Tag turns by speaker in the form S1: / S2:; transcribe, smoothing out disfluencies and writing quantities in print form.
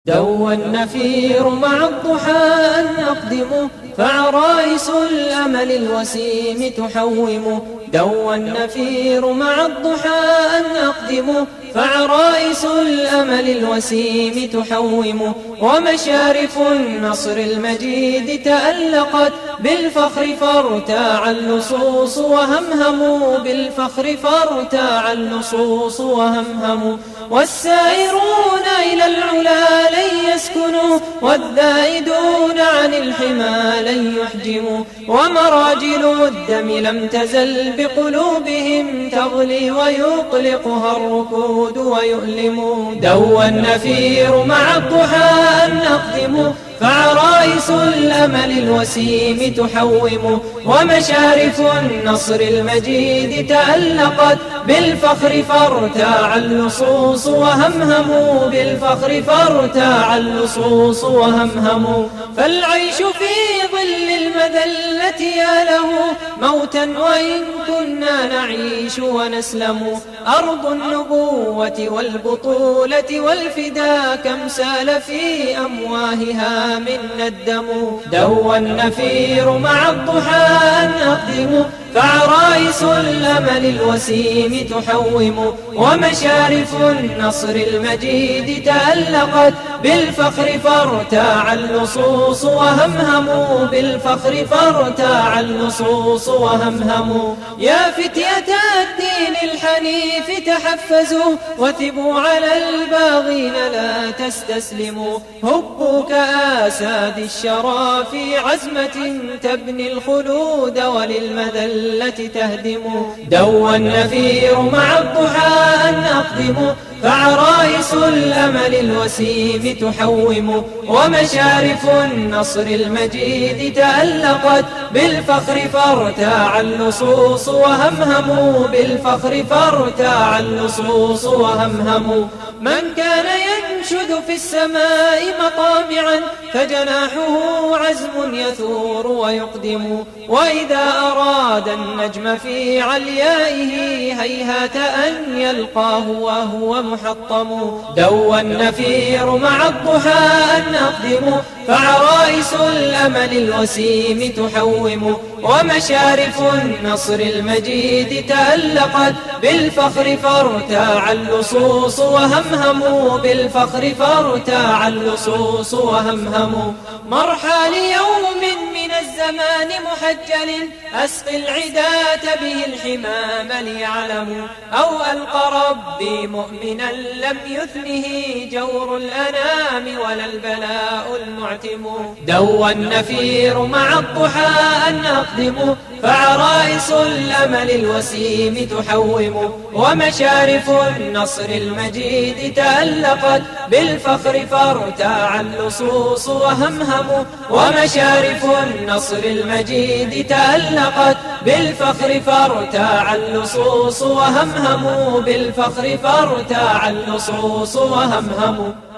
S1: دوى النفير مع الضحى أن أقدم فعرائس الأمل الوسيم تحوم. دوى النفير مع الضحى أن أقدم فعرائس الأمل الوسيم تحوم. ومشارف النصر المجيد تألقت بالفخر فارتاع اللصوص وهمهموا بالفخر فارتاع اللصوص وهمهموا. والسائرون إلى العلا لن يسكنوا والذائدون عن الحمى لن يحجموا. ومراجل الدم لم تزل بقلوبهم تغلي ويقلقها الركود ويؤلم. دوى النفير مع الضحى أن أقدم فعرائس الأمل الوسيم تحوم. ومشارف النصر المجيد تألقت بالفخر فارتاع اللصوص وهمهموا بالفخر فارتاع اللصوص وهمهموا. فالعيش في ظل المذلة يا له موتا وإن كنا نعيش ونسلم. أرض النبوة والبطولة والفدا كم سال في أمواهها منا الدم. دوى النفير مع الضحى أن أقدم فعرائس الأمل الوسيم تحوم. ومشارف النصر المجيد تألقت بالفخر فارتاع اللصوص وهمهموا بالفخر فارتاع اللصوص وهمهموا. يا فتية الدين الحنيف تحفزوا وثبوا على الباغين لا تستسلموا. هبوا كآساد الشرى في عزمة تبني الخلود وللمذلة تهدم. دوى النفير مع الضحى أن أقدم فعرائس الأمل الوسيم تحوم. ومشارف النصر المجيد تألقت بالفخر فارتاع اللصوص وهمهموا بالفخر فارتاع اللصوص وهمهموا. من كان ينشد في السماء مطامعا فجناحه عزم يثور ويقدم. وإذا أراد النجم في عليائه هيهات أن يلقاه وهو محطم. دوى النفير مع الضحى أن أقدم فعرائس الأمل الوسيم تحوم. ومشارف النصر المجيد تألقت بالفخر فارتاع اللصوص وهمهموا بالفخر فارتاع اللصوص وهمهموا. مرحى ليوم من الزمان محجل أسقي العداة به الحمام ليعلموا. أو ألقى ربي مؤمنا لم يثنه جور الأنام ولا البلاء المعتم. دوى النفير مع الضحى أن أقدم فعرائس الأمل الوسيم تحوم. ومشارف النصر المجيد تألقت بالفخر فارتاع اللصوص وهمهموا. ومشارف النصر المجيد تألقت بالفخر فارتاع اللصوص وهمهموا بالفخر فارتاع اللصوص وهمهموا.